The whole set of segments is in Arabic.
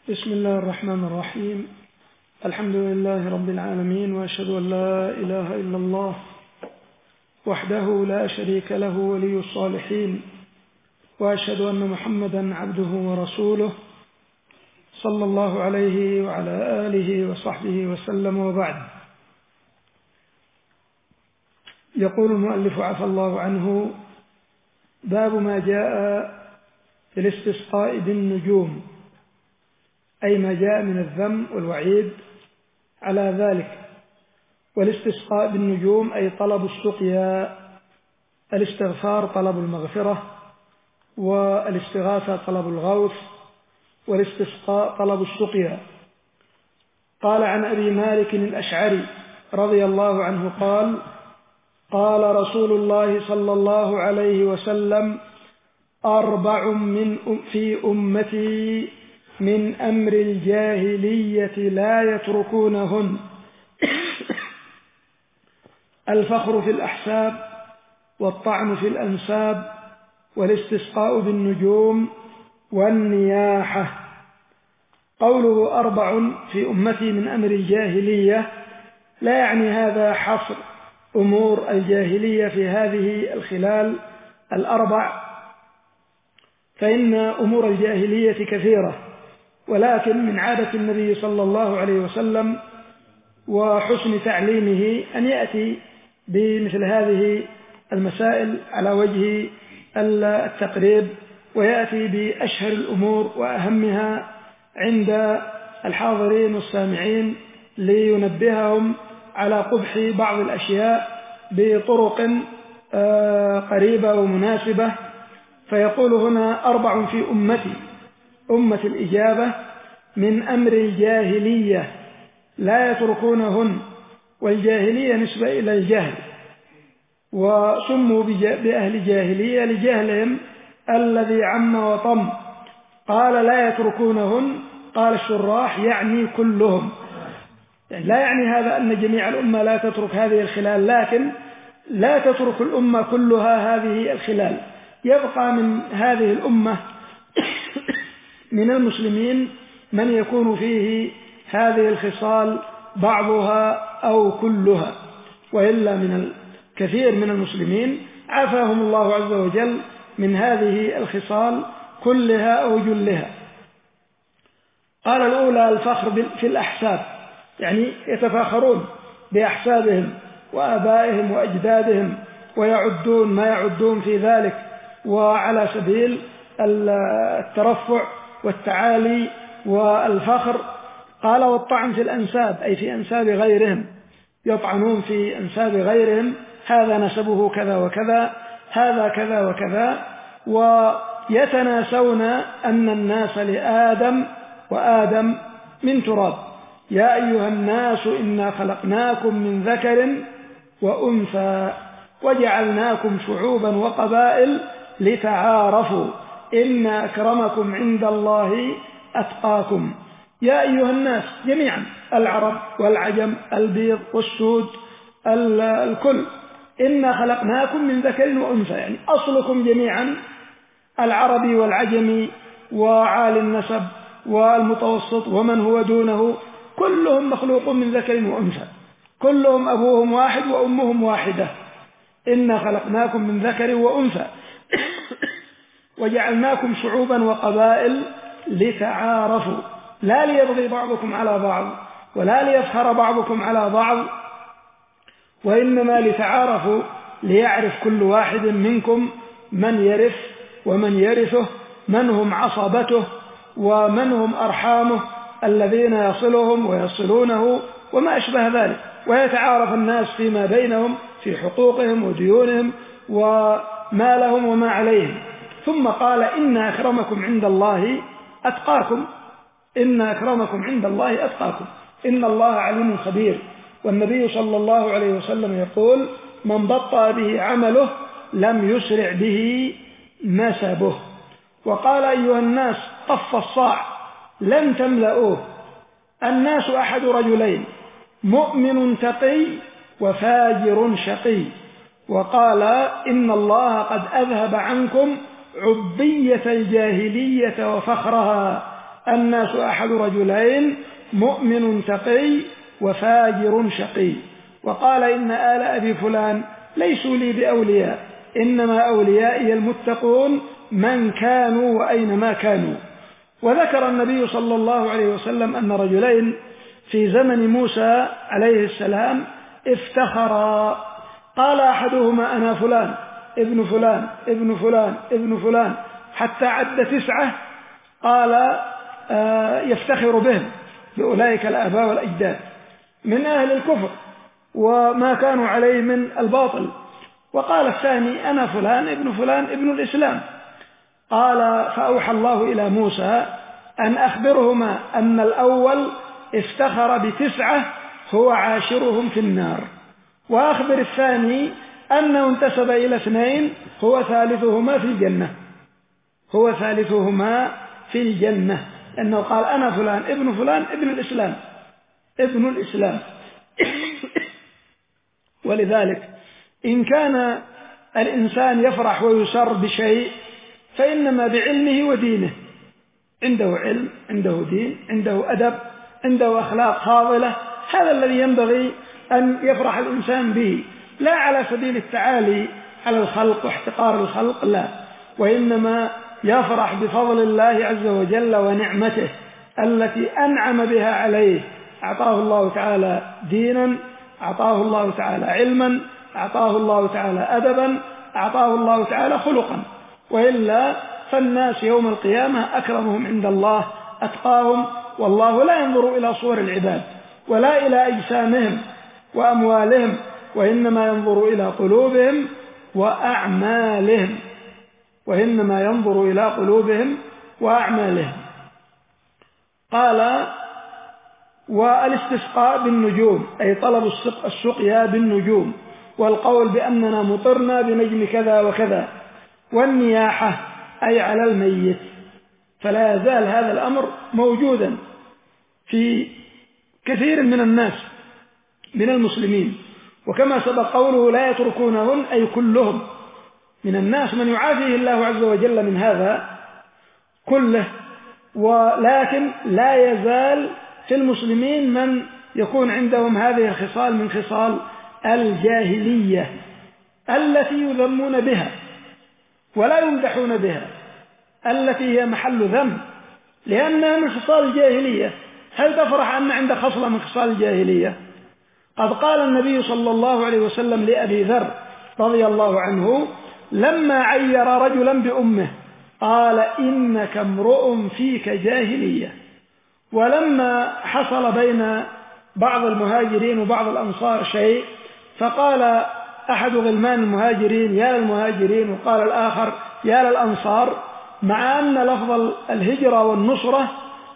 بسم الله الرحمن الرحيم. الحمد لله رب العالمين، وأشهد أن لا إله إلا الله وحده لا شريك له ولي الصالحين، وأشهد أن محمدا عبده ورسوله صلى الله عليه وعلى آله وصحبه وسلم، وبعد. يقول المؤلف عفى الله عنه: باب ما جاء في الاستسقاء بالنجوم، أي ما جاء من الذم والوعيد على ذلك. والاستسقاء بالنجوم أي طلب السقيا، الاستغفار طلب المغفرة، والاستغاثة طلب الغوث، والاستسقاء طلب السقيا. قال عن أبي مالك الأشعري رضي الله عنه قال: قال رسول الله صلى الله عليه وسلم: 4 في أمتي من أمر الجاهلية لا يتركونهن: الفخر في الأحساب، والطعن في الأنساب، والاستسقاء بالنجوم، والنياحة. قوله 4 في أمتي من أمر الجاهلية لا يعني هذا حصر أمور الجاهلية في هذه الخلال 4، فإن أمور الجاهلية كثيرة، ولكن من عادة النبي صلى الله عليه وسلم وحسن تعليمه أن يأتي بمثل هذه المسائل على وجه التقريب، ويأتي بأشهر الأمور وأهمها عند الحاضرين والسامعين، لينبههم على قبح بعض الأشياء بطرق قريبة ومناسبة. فيقول هنا: 4 في أمتي، أمة الإجابة، من أمر الجاهلية لا يتركونهن. والجاهلية نسبة إلى الجهل، وسموا بأهل جاهلية لجهلهم الذي عم وطم. قال: لا يتركونهن، قال الشراح يعني كلهم، يعني لا يعني هذا أن جميع الأمة لا تترك هذه الخلال، لكن لا تترك الأمة كلها هذه الخلال. يبقى من هذه الأمة من المسلمين من يكون فيه هذه الخصال بعضها أو كلها، وإلا من الكثير من المسلمين عافاهم الله عز وجل من هذه الخصال كلها أو جلها. قال: الأولى الفخر في الأحساب، يعني يتفاخرون بأحسابهم وآبائهم وأجدادهم، ويعدون ما يعدون في ذلك، وعلى سبيل الترفع والتعالي والفخر. قال: والطعن في الأنساب، أي في أنساب غيرهم، يطعنون في أنساب غيرهم، هذا نسبه كذا وكذا، هذا كذا وكذا. ويتناسون أن الناس لآدم، وآدم من تراب. يا أيها الناس إنا خلقناكم من ذكر وأنثى وجعلناكم شعوبا وقبائل لتعارفوا إن أكرمكم عند الله أتقاكم. يا أيها الناس جميعا، العرب والعجم، البيض والسود، الكل. إنا خلقناكم من ذكر وأنثى، يعني أصلكم جميعا، العربي والعجمي وعالي النسب والمتوسط ومن هو دونه، كلهم مخلوق من ذكر وأنثى، كلهم أبوهم واحد وأمهم واحدة. إنا خلقناكم من ذكر وأنثى وجعلناكم شعوبا وقبائل لتعارفوا، لا ليبغي بعضكم على بعض ولا ليفخر بعضكم على بعض، وإنما لتعارفوا، ليعرف كل واحد منكم من يرث ومن يرثه، من هم عصبته ومن هم أرحامه الذين يصلهم ويصلونه وما أشبه ذلك، ويتعارف الناس فيما بينهم في حقوقهم وديونهم وما لهم وما عليهم. ثم قال: إن أكرمكم عند الله أتقاكم، إن أكرمكم عند الله أتقاكم، إن الله عليم خبير. والنبي صلى الله عليه وسلم يقول: من بطأ به عمله لم يسرع به نسبه. وقال: أيها الناس طف الصاع لن تملؤوه، الناس أحد رجلين، مؤمن تقي وفاجر شقي. وقال: إن الله قد أذهب عنكم عبية الجاهلية وفخرها، الناس أحد رجلين مؤمن تقي وفاجر شقي. وقال إن آل أبي فلان ليسوا لي بأولياء، إنما أوليائي المتقون من كانوا وأينما كانوا. وذكر النبي صلى الله عليه وسلم أن رجلين في زمن موسى عليه السلام افتخرا، قال أحدهما أنا فلان ابن فلان ابن فلان ابن فلان حتى عد 9، قال يفتخر بهم بأولئك الآباء والأجداد من أهل الكفر وما كانوا عليه من الباطل. وقال الثاني أنا فلان ابن فلان ابن الإسلام. قال فأوحى الله إلى موسى أن أخبرهما أن الأول افتخر ب9 هو عاشرهم في النار، وأخبر الثاني أنه انتسب إلى 2 هو ثالثهما في الجنة، هو ثالثهما في الجنة، أنه قال أنا فلان ابن فلان ابن الإسلام ابن الإسلام. ولذلك إن كان الإنسان يفرح ويسر بشيء فإنما بعلمه ودينه، عنده علم، عنده دين، عنده أدب، عنده أخلاق فاضلة، هذا الذي ينبغي أن يفرح الإنسان به، لا على سبيل التعالي على الخلق واحتقار الخلق، لا، وإنما يفرح بفضل الله عز وجل ونعمته التي أنعم بها عليه. أعطاه الله تعالى دينا، أعطاه الله تعالى علما، أعطاه الله تعالى أدبا، أعطاه الله تعالى خلقا، وإلا فالناس يوم القيامة أكرمهم عند الله أتقاهم، والله لا ينظر إلى صور العباد ولا إلى أجسامهم وأموالهم، وإنما ينظر إلى قلوبهم وأعمالهم، وإنما ينظر إلى قلوبهم وأعمالهم. قال والاستسقاء بالنجوم أي طلب السقيا بالنجوم، والقول بأننا مطرنا بنجم كذا وكذا، والنياحة أي على الميت. فلا يزال هذا الأمر موجودا في كثير من الناس من المسلمين، وكما سبق قوله لا يتركونهن أي كلهم من الناس من يعافيه الله عز وجل من هذا كله، ولكن لا يزال في المسلمين من يكون عندهم هذه الخصال من خصال الجاهلية التي يذمون بها ولا يمدحون بها، التي هي محل ذم لأنها من خصال الجاهلية. هل تفرح أن عندك خصلة من خصال الجاهلية؟ قد قال النبي صلى الله عليه وسلم لأبي ذر رضي الله عنه لما عير رجلا بأمه قال إنك امرؤ فيك جاهلية. ولما حصل بين بعض المهاجرين وبعض الأنصار شيء فقال أحد غلمان المهاجرين يا للمهاجرين وقال الآخر يا للأنصار، مع أن لفظ الهجرة والنصرة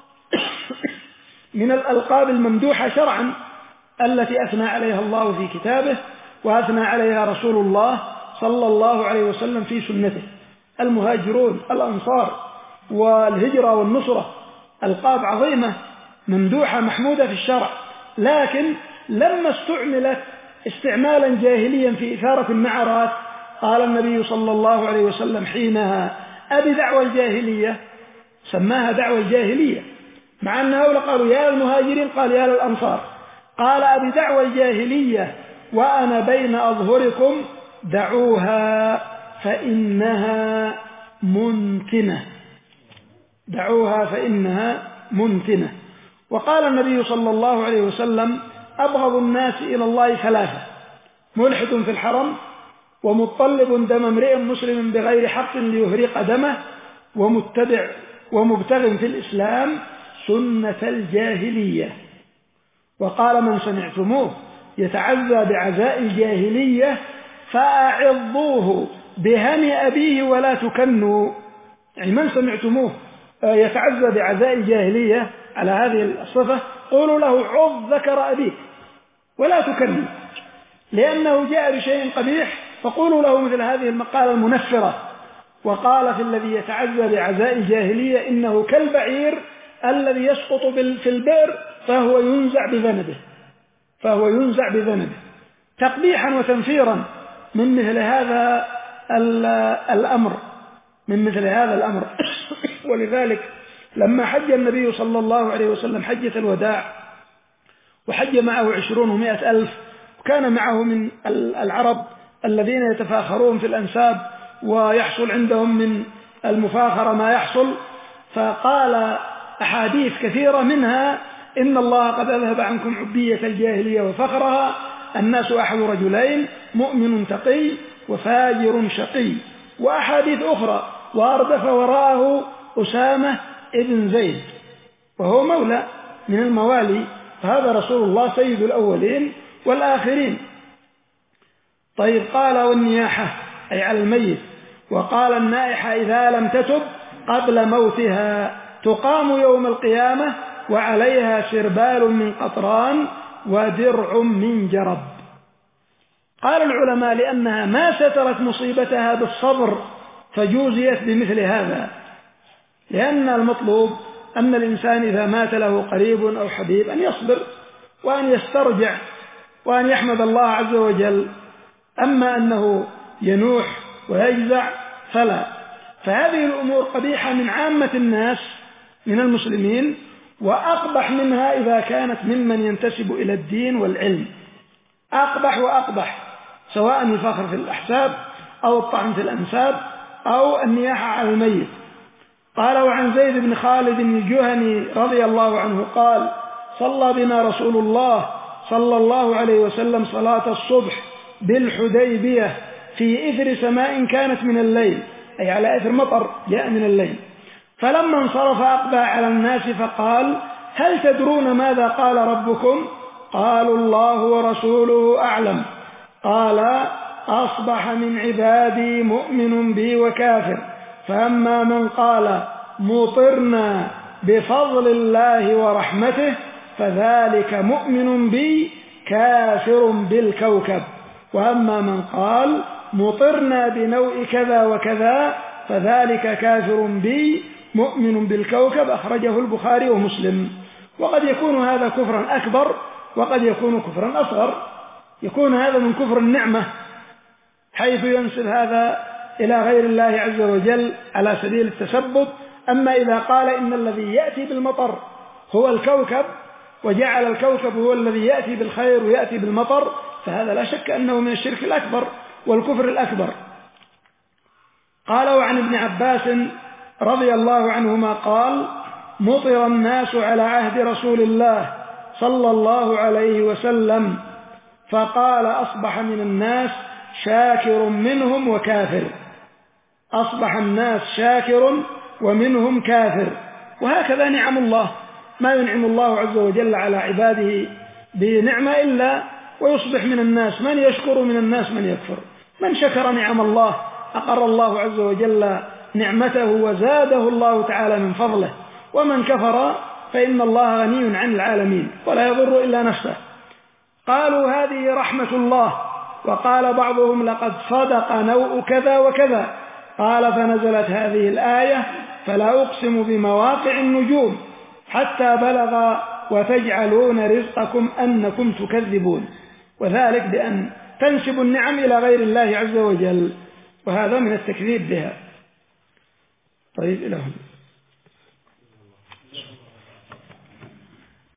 من الألقاب الممدوحة شرعا التي أثنى عليها الله في كتابه وأثنى عليها رسول الله صلى الله عليه وسلم في سنته. المهاجرون الأنصار والهجرة والنصرة ألقاب عظيمة ممدوحة محمودة في الشرع، لكن لما استعملت استعمالا جاهليا في إثارة النعرات قال النبي صلى الله عليه وسلم حينها أبي دعوى الجاهلية، سماها دعوى الجاهلية، مع أن هؤلاء قالوا يا المهاجرين قال يا للأنصار، قال أبي دعوى الجاهلية وأنا بين أظهركم دعوها فإنها منتنة، دعوها فإنها منتنة. وقال النبي صلى الله عليه وسلم أبغض الناس إلى الله 3: ملحد في الحرم، ومطلب دم امرئ مسلم بغير حق ليهرق دمه، ومتبع ومبتغ في الإسلام سنة الجاهلية. وقال من سمعتموه يتعزى بعزاء الجاهلية فأعظوه بهن أبيه ولا تكنوا، يعني من سمعتموه يتعزى بعزاء الجاهلية على هذه الصفة قولوا له عظ ذكر أبيك ولا تكنوا، لأنه جاء بشيء قبيح فقولوا له مثل هذه المقالة المنفرة. وقال في الذي يتعزى بعزاء الجاهلية إنه كالبعير الذي يسقط في البئر فهو ينزع بذنبه، تقبيحا وتنفيرا من مثل هذا الأمر ولذلك لما حج النبي صلى الله عليه وسلم حجة الوداع وحج معه 20 و100 ألف، وكان معه من العرب الذين يتفاخرون في الأنساب ويحصل عندهم من المفاخرة ما يحصل، فقال أحاديث كثيرة منها إن الله قد أذهب عنكم عبية الجاهلية وفخرها، الناس أحد رجلين مؤمن تقي وفاجر شقي، وأحاديث أخرى، وأردف وراءه أسامة ابن زيد وهو مولى من الموالي، فهذا رسول الله سيد الأولين والآخرين. طيب قال والنياحة أي على الميت، وقال النائحة إذا لم تتب قبل موتها تقام يوم القيامة وعليها سربال من قطران ودرع من جرب. قال العلماء لأنها ما سترت مصيبتها بالصبر فجوزيت بمثل هذا، لأن المطلوب أن الإنسان إذا مات له قريب أو حبيب أن يصبر وأن يسترجع وأن يحمد الله عز وجل، أما أنه ينوح ويجزع فلا. فهذه الأمور قبيحة من عامة الناس من المسلمين، وأقبح منها إذا كانت ممن ينتسب إلى الدين والعلم، أقبح وأقبح، سواء الفخر في الأحساب أو الطعن في الأنساب أو النياحة على الميت. قال وعن زيد بن خالد الجهني رضي الله عنه قال صلى بنا رسول الله صلى الله عليه وسلم صلاة الصبح بالحديبية في إثر سماء كانت من الليل، أي على إثر مطر جاء من الليل، فلما انصرف أقبل على الناس فقال هل تدرون ماذا قال ربكم؟ قالوا الله ورسوله أعلم. قال أصبح من عبادي مؤمن بي وكافر، فأما من قال مطرنا بفضل الله ورحمته فذلك مؤمن بي كافر بالكوكب، وأما من قال مطرنا بنوء كذا وكذا فذلك كافر بي مؤمن بالكوكب. أخرجه البخاري ومسلم. وقد يكون هذا كفرا أكبر وقد يكون كفرا أصغر، يكون هذا من كفر النعمة حيث ينسب هذا إلى غير الله عز وجل على سبيل التسبب. أما إذا قال إن الذي يأتي بالمطر هو الكوكب وجعل الكوكب هو الذي يأتي بالخير ويأتي بالمطر، فهذا لا شك أنه من الشرك الأكبر والكفر الأكبر. قال وعن ابن عباس رضي الله عنهما قال مطر الناس على عهد رسول الله صلى الله عليه وسلم، فقال أصبح من الناس شاكر منهم وكافر، أصبح الناس شاكر ومنهم كافر. وهكذا نعم الله، ما ينعم الله عز وجل على عباده بنعمة إلا ويصبح من الناس من يشكر من الناس من يكفر. من شكر نعم الله أقر الله عز وجل نعمته وزاده الله تعالى من فضله، ومن كفر فإن الله غني عن العالمين ولا يضر إلا نفسه. قالوا هذه رحمة الله، وقال بعضهم لقد صدق نوء كذا وكذا. قال فنزلت هذه الآية فلا أقسم بمواقع النجوم حتى بلغ وتجعلون رزقكم أنكم تكذبون، وذلك بأن تنسب النعم إلى غير الله عز وجل، وهذا من التكذيب بها. طيب إلى هنا.